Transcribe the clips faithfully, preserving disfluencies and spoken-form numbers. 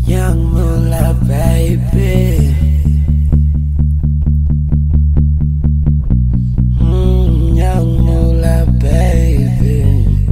Young Moolah, baby. Mm, young Moolah, baby.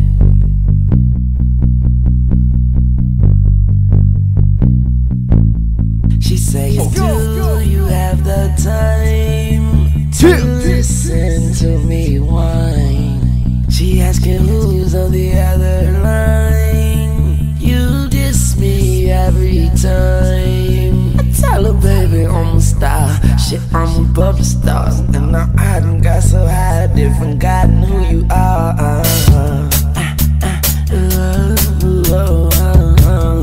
She says, do you have the time to listen to me whine? She asking who's on the other line. You diss me every time. I tell her, baby, I'm a star. Shit, I'm a bubble star. And now I done got so high, I done forgotten who you are. uh, uh, uh, uh, uh, uh,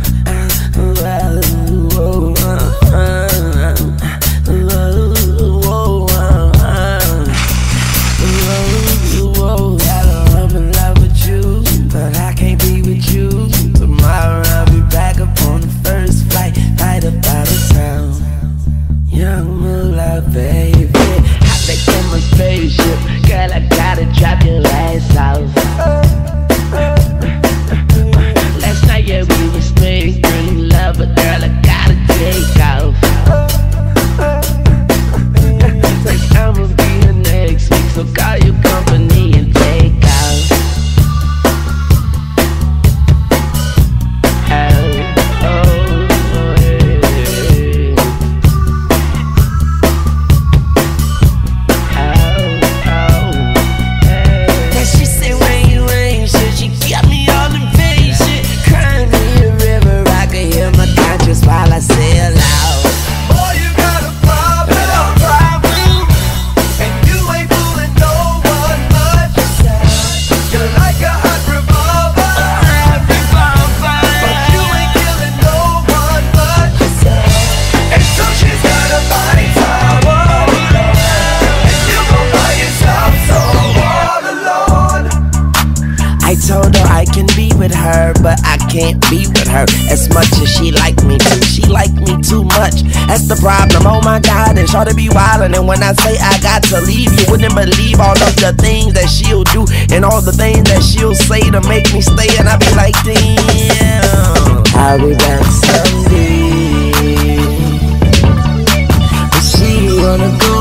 baby, I think I'm a spaceship. Girl, I gotta drop your ass off. Last night, yeah, we was making love, but girl, I gotta take off. Like I'ma be here next week, so call your company and take off. Oh, oh, hey. While I sail out. Boy, you got a problem, a problem, and you ain't fooling no one much. You're like a hot revolver, a hot revolver, but you ain't killing no one much. And so she's got a body tower, and you gon' find yourself so all alone. I told her I can be with her, but I can't be with her as much as she like me to. She like me too much, that's the problem. Oh my God, and sure to be wildin'. And when I say I got to leave, you wouldn't believe all of the things that she'll do and all the things that she'll say to make me stay. And I be like, damn, I'll be back someday. But she wanna go